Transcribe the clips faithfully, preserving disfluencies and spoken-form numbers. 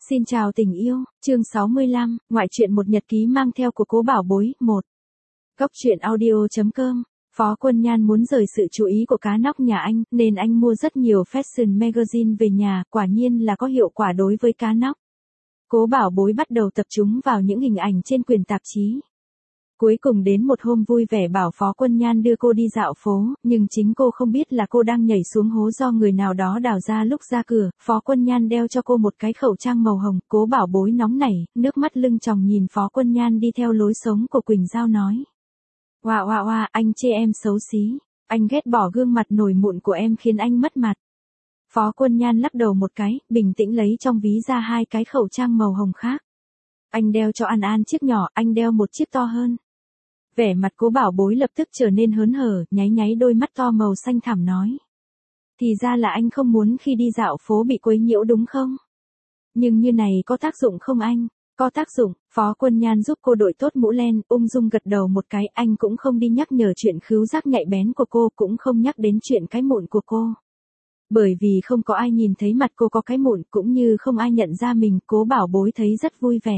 Xin chào tình yêu, chương sáu mươi lăm, ngoại truyện một nhật ký mang theo của Cố Bảo Bối, một. Góc truyện audio chấm com. Phó Quân Nhan muốn rời sự chú ý của cá nóc nhà anh, nên anh mua rất nhiều fashion magazine về nhà, quả nhiên là có hiệu quả đối với cá nóc. Cố Bảo Bối bắt đầu tập trung vào những hình ảnh trên quyển tạp chí. Cuối cùng đến một hôm vui vẻ bảo Phó Quân Nhan đưa cô đi dạo phố, nhưng chính cô không biết là cô đang nhảy xuống hố do người nào đó đào ra lúc ra cửa. Phó Quân Nhan đeo cho cô một cái khẩu trang màu hồng. Cố Bảo Bối nóng nảy, nước mắt lưng tròng nhìn Phó Quân Nhan đi theo lối sống của Quỳnh Giao nói. Oa oa oa, anh chê em xấu xí, anh ghét bỏ gương mặt nổi mụn của em khiến anh mất mặt. Phó Quân Nhan lắc đầu một cái, bình tĩnh lấy trong ví ra hai cái khẩu trang màu hồng khác. Anh đeo cho An An chiếc nhỏ, anh đeo một chiếc to hơn. Vẻ mặt Cố Bảo Bối lập tức trở nên hớn hở, nháy nháy đôi mắt to màu xanh thẳm nói. Thì ra là anh không muốn khi đi dạo phố bị quấy nhiễu đúng không? Nhưng như này có tác dụng không anh? Có tác dụng. Phó Quân Nhan giúp cô đội tốt mũ len, ung dung gật đầu một cái. Anh cũng không đi nhắc nhở chuyện khứu giác nhạy bén của cô, cũng không nhắc đến chuyện cái mụn của cô. Bởi vì không có ai nhìn thấy mặt cô có cái mụn, cũng như không ai nhận ra mình. Cố Bảo Bối thấy rất vui vẻ.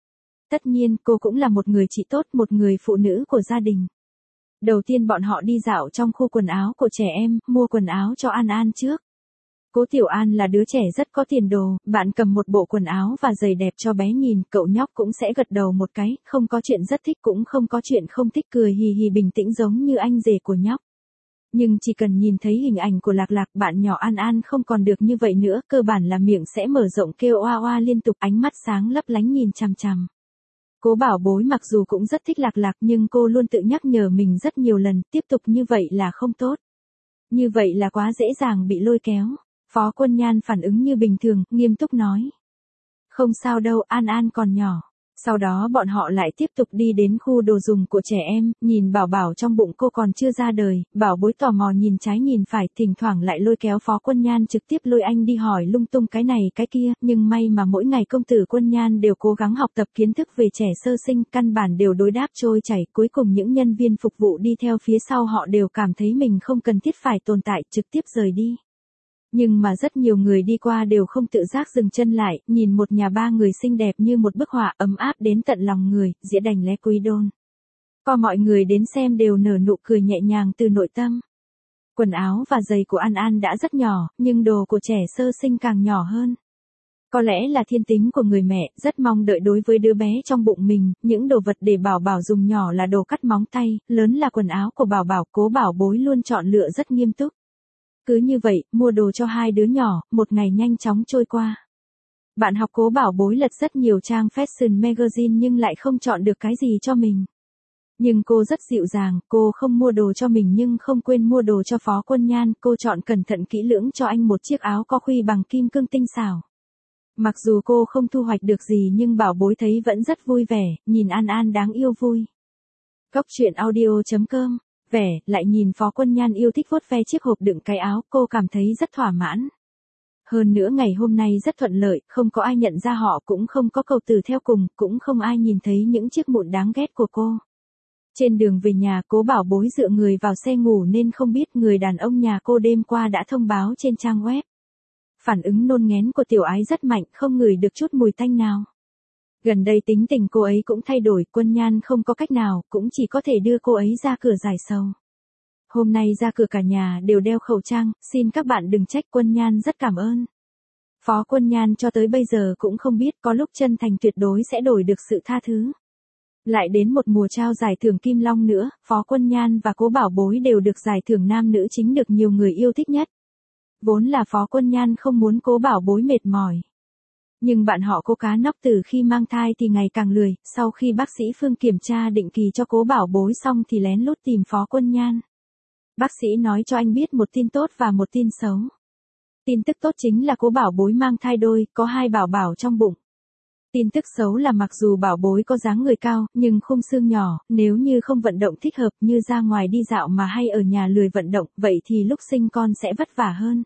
Tất nhiên, cô cũng là một người chị tốt, một người phụ nữ của gia đình. Đầu tiên bọn họ đi dạo trong khu quần áo của trẻ em, mua quần áo cho An An trước. Cố Tiểu An là đứa trẻ rất có tiền đồ, bạn cầm một bộ quần áo và giày đẹp cho bé nhìn, cậu nhóc cũng sẽ gật đầu một cái, không có chuyện rất thích cũng không có chuyện không thích, cười hì hì bình tĩnh giống như anh rể của nhóc. Nhưng chỉ cần nhìn thấy hình ảnh của Lạc Lạc, bạn nhỏ An An không còn được như vậy nữa, cơ bản là miệng sẽ mở rộng kêu oa oa liên tục, ánh mắt sáng lấp lánh nhìn chằm chằm. Cố Bảo Bối mặc dù cũng rất thích Lạc Lạc nhưng cô luôn tự nhắc nhở mình rất nhiều lần, tiếp tục như vậy là không tốt. Như vậy là quá dễ dàng bị lôi kéo. Phó Quân Nhan phản ứng như bình thường, nghiêm túc nói. Không sao đâu, An An còn nhỏ. Sau đó bọn họ lại tiếp tục đi đến khu đồ dùng của trẻ em, nhìn Bảo Bảo trong bụng cô còn chưa ra đời, Bảo Bối tò mò nhìn trái nhìn phải, thỉnh thoảng lại lôi kéo Phó Quân Nhan trực tiếp lôi anh đi hỏi lung tung cái này cái kia, nhưng may mà mỗi ngày công tử Quân Nhan đều cố gắng học tập kiến thức về trẻ sơ sinh, căn bản đều đối đáp trôi chảy, cuối cùng những nhân viên phục vụ đi theo phía sau họ đều cảm thấy mình không cần thiết phải tồn tại, trực tiếp rời đi. Nhưng mà rất nhiều người đi qua đều không tự giác dừng chân lại, nhìn một nhà ba người xinh đẹp như một bức họa ấm áp đến tận lòng người, dĩa đành lé quý đôn. Có mọi người đến xem đều nở nụ cười nhẹ nhàng từ nội tâm. Quần áo và giày của An An đã rất nhỏ, nhưng đồ của trẻ sơ sinh càng nhỏ hơn. Có lẽ là thiên tính của người mẹ, rất mong đợi đối với đứa bé trong bụng mình, những đồ vật để Bảo Bảo dùng nhỏ là đồ cắt móng tay, lớn là quần áo của Bảo Bảo. Cố Bảo Bối luôn chọn lựa rất nghiêm túc. Cứ như vậy, mua đồ cho hai đứa nhỏ, một ngày nhanh chóng trôi qua. Bạn học Cố Bảo Bối lật rất nhiều trang fashion magazine nhưng lại không chọn được cái gì cho mình. Nhưng cô rất dịu dàng, cô không mua đồ cho mình nhưng không quên mua đồ cho Phó Quân Nhan, cô chọn cẩn thận kỹ lưỡng cho anh một chiếc áo có khuy bằng kim cương tinh xảo. Mặc dù cô không thu hoạch được gì nhưng Bảo Bối thấy vẫn rất vui vẻ, nhìn An An đáng yêu vui. Góc truyện audio chấm com. Vẻ, lại nhìn Phó Quân Nhan yêu thích vuốt ve chiếc hộp đựng cái áo, cô cảm thấy rất thỏa mãn. Hơn nữa ngày hôm nay rất thuận lợi, không có ai nhận ra họ, cũng không có cầu từ theo cùng, cũng không ai nhìn thấy những chiếc mụn đáng ghét của cô. Trên đường về nhà, Cố Bảo Bối dựa người vào xe ngủ nên không biết người đàn ông nhà cô đêm qua đã thông báo trên trang web. Phản ứng nôn nghén của tiểu ái rất mạnh, không ngửi được chút mùi tanh nào. Gần đây tính tình cô ấy cũng thay đổi, Quân Nhan không có cách nào, cũng chỉ có thể đưa cô ấy ra cửa giải sầu. Hôm nay ra cửa cả nhà đều đeo khẩu trang, xin các bạn đừng trách, Quân Nhan rất cảm ơn. Phó Quân Nhan cho tới bây giờ cũng không biết có lúc chân thành tuyệt đối sẽ đổi được sự tha thứ. Lại đến một mùa trao giải thưởng Kim Long nữa, Phó Quân Nhan và Cố Bảo Bối đều được giải thưởng nam nữ chính được nhiều người yêu thích nhất. Vốn là Phó Quân Nhan không muốn Cố Bảo Bối mệt mỏi. Nhưng bạn họ cô cá nóc từ khi mang thai thì ngày càng lười, sau khi bác sĩ Phương kiểm tra định kỳ cho Cố Bảo Bối xong thì lén lút tìm Phó Quân Nhan. Bác sĩ nói cho anh biết một tin tốt và một tin xấu. Tin tức tốt chính là Cố Bảo Bối mang thai đôi, có hai bảo bảo trong bụng. Tin tức xấu là mặc dù Bảo Bối có dáng người cao, nhưng khung xương nhỏ, nếu như không vận động thích hợp như ra ngoài đi dạo mà hay ở nhà lười vận động, vậy thì lúc sinh con sẽ vất vả hơn.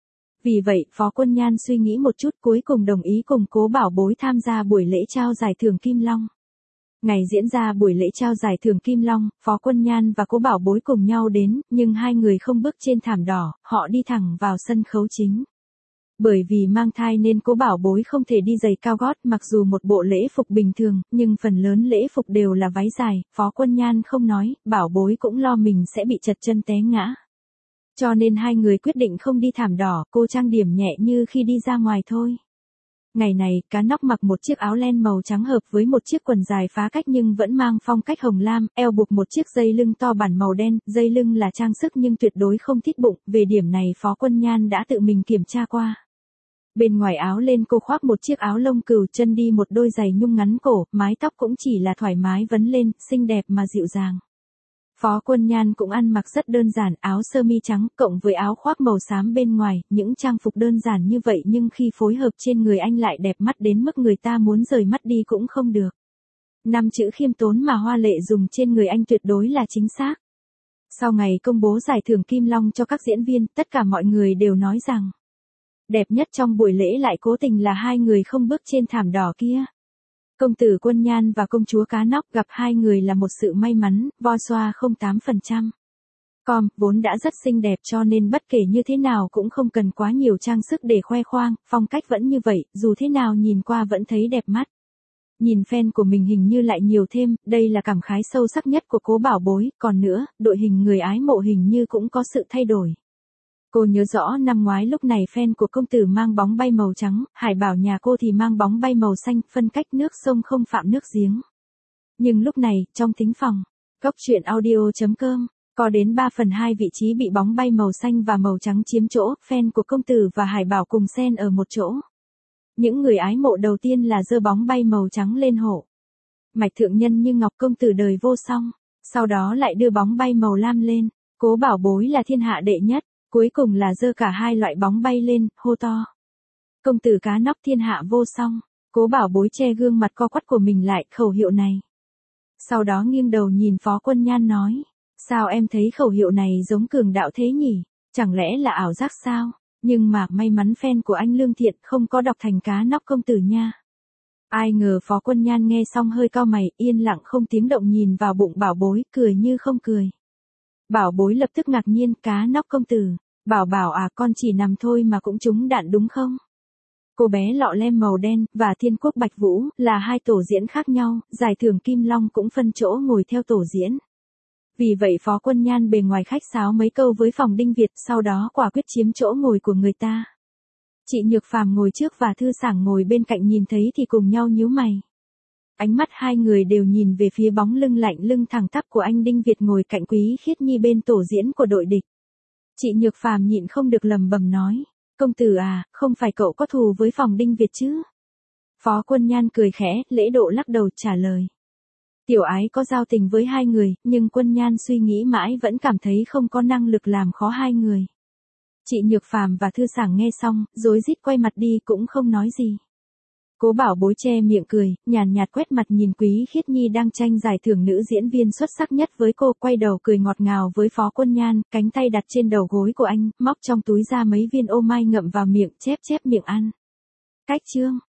Vì vậy, Phó Quân Nhan suy nghĩ một chút cuối cùng đồng ý cùng Cố Bảo Bối tham gia buổi lễ trao giải thưởng Kim Long. Ngày diễn ra buổi lễ trao giải thưởng Kim Long, Phó Quân Nhan và Cố Bảo Bối cùng nhau đến, nhưng hai người không bước trên thảm đỏ, họ đi thẳng vào sân khấu chính. Bởi vì mang thai nên Cố Bảo Bối không thể đi giày cao gót, mặc dù một bộ lễ phục bình thường, nhưng phần lớn lễ phục đều là váy dài, Phó Quân Nhan không nói, Bảo Bối cũng lo mình sẽ bị trật chân té ngã. Cho nên hai người quyết định không đi thảm đỏ, cô trang điểm nhẹ như khi đi ra ngoài thôi. Ngày này, Cá Nóc mặc một chiếc áo len màu trắng hợp với một chiếc quần dài phá cách nhưng vẫn mang phong cách hồng lam, eo buộc một chiếc dây lưng to bản màu đen, dây lưng là trang sức nhưng tuyệt đối không thít bụng, về điểm này Phó Quân Nhan đã tự mình kiểm tra qua. Bên ngoài áo lên cô khoác một chiếc áo lông cừu, chân đi một đôi giày nhung ngắn cổ, mái tóc cũng chỉ là thoải mái vấn lên, xinh đẹp mà dịu dàng. Phó Quân Nhan cũng ăn mặc rất đơn giản, áo sơ mi trắng, cộng với áo khoác màu xám bên ngoài, những trang phục đơn giản như vậy nhưng khi phối hợp trên người anh lại đẹp mắt đến mức người ta muốn rời mắt đi cũng không được. Năm chữ khiêm tốn mà hoa lệ dùng trên người anh tuyệt đối là chính xác. Sau ngày công bố giải thưởng Kim Long cho các diễn viên, tất cả mọi người đều nói rằng đẹp nhất trong buổi lễ lại cố tình là hai người không bước trên thảm đỏ kia. Công tử Quân Nhan và công chúa Cá Nóc gặp hai người là một sự may mắn, voi xoa không tám phần trăm. Com, vốn đã rất xinh đẹp cho nên bất kể như thế nào cũng không cần quá nhiều trang sức để khoe khoang, phong cách vẫn như vậy, dù thế nào nhìn qua vẫn thấy đẹp mắt. Nhìn fan của mình hình như lại nhiều thêm, đây là cảm khái sâu sắc nhất của Cố Bảo Bối, còn nữa, đội hình người ái mộ hình như cũng có sự thay đổi. Cô nhớ rõ năm ngoái lúc này fan của công tử mang bóng bay màu trắng, Hải Bảo nhà cô thì mang bóng bay màu xanh, phân cách nước sông không phạm nước giếng. Nhưng lúc này, trong thính phòng, Cốc truyện audio chấm com, có đến ba phần hai vị trí bị bóng bay màu xanh và màu trắng chiếm chỗ, fan của công tử và Hải Bảo cùng xen ở một chỗ. Những người ái mộ đầu tiên là giơ bóng bay màu trắng lên hộ. Mạch thượng nhân như ngọc công tử đời vô song, sau đó lại đưa bóng bay màu lam lên, Cố Bảo Bối là thiên hạ đệ nhất. Cuối cùng là giơ cả hai loại bóng bay lên, hô to. Công tử Cá Nóc thiên hạ vô song, Cố Bảo Bối che gương mặt co quắp của mình lại, khẩu hiệu này. Sau đó nghiêng đầu nhìn Phó Quân Nhan nói, sao em thấy khẩu hiệu này giống cường đạo thế nhỉ, chẳng lẽ là ảo giác sao, nhưng mà may mắn fan của anh lương thiện không có đọc thành Cá Nóc công tử nha. Ai ngờ Phó Quân Nhan nghe xong hơi cau mày, yên lặng không tiếng động nhìn vào bụng Bảo Bối, cười như không cười. Bảo Bối lập tức ngạc nhiên, Cá Nóc công tử. Bảo Bảo à, con chỉ nằm thôi mà cũng trúng đạn đúng không? Cô bé lọ lem màu đen và Thiên Quốc Bạch Vũ là hai tổ diễn khác nhau, giải thưởng Kim Long cũng phân chỗ ngồi theo tổ diễn. Vì vậy Phó Quân Nhan bề ngoài khách sáo mấy câu với phòng Đinh Việt, sau đó quả quyết chiếm chỗ ngồi của người ta. Chị Nhược Phàm ngồi trước và Thư Sảng ngồi bên cạnh nhìn thấy thì cùng nhau nhíu mày. Ánh mắt hai người đều nhìn về phía bóng lưng lạnh lưng thẳng tắp của anh Đinh Việt ngồi cạnh Quý Khiết Nhi bên tổ diễn của đội địch. Chị Nhược Phàm nhịn không được lầm bầm nói, công tử à, không phải cậu có thù với phòng Đinh Việt chứ? Phó Quân Nhan cười khẽ, lễ độ lắc đầu trả lời. Tiểu ái có giao tình với hai người, nhưng Quân Nhan suy nghĩ mãi vẫn cảm thấy không có năng lực làm khó hai người. Chị Nhược Phàm và Thư Sảng nghe xong, rối rít quay mặt đi cũng không nói gì. Cố Bảo Bối che miệng cười, nhàn nhạt quét mặt nhìn Quý Khiết Nhi đang tranh giải thưởng nữ diễn viên xuất sắc nhất với cô, quay đầu cười ngọt ngào với Phó Quân Nhan, cánh tay đặt trên đầu gối của anh, móc trong túi ra mấy viên ô mai ngậm vào miệng, chép chép miệng ăn. Cách chương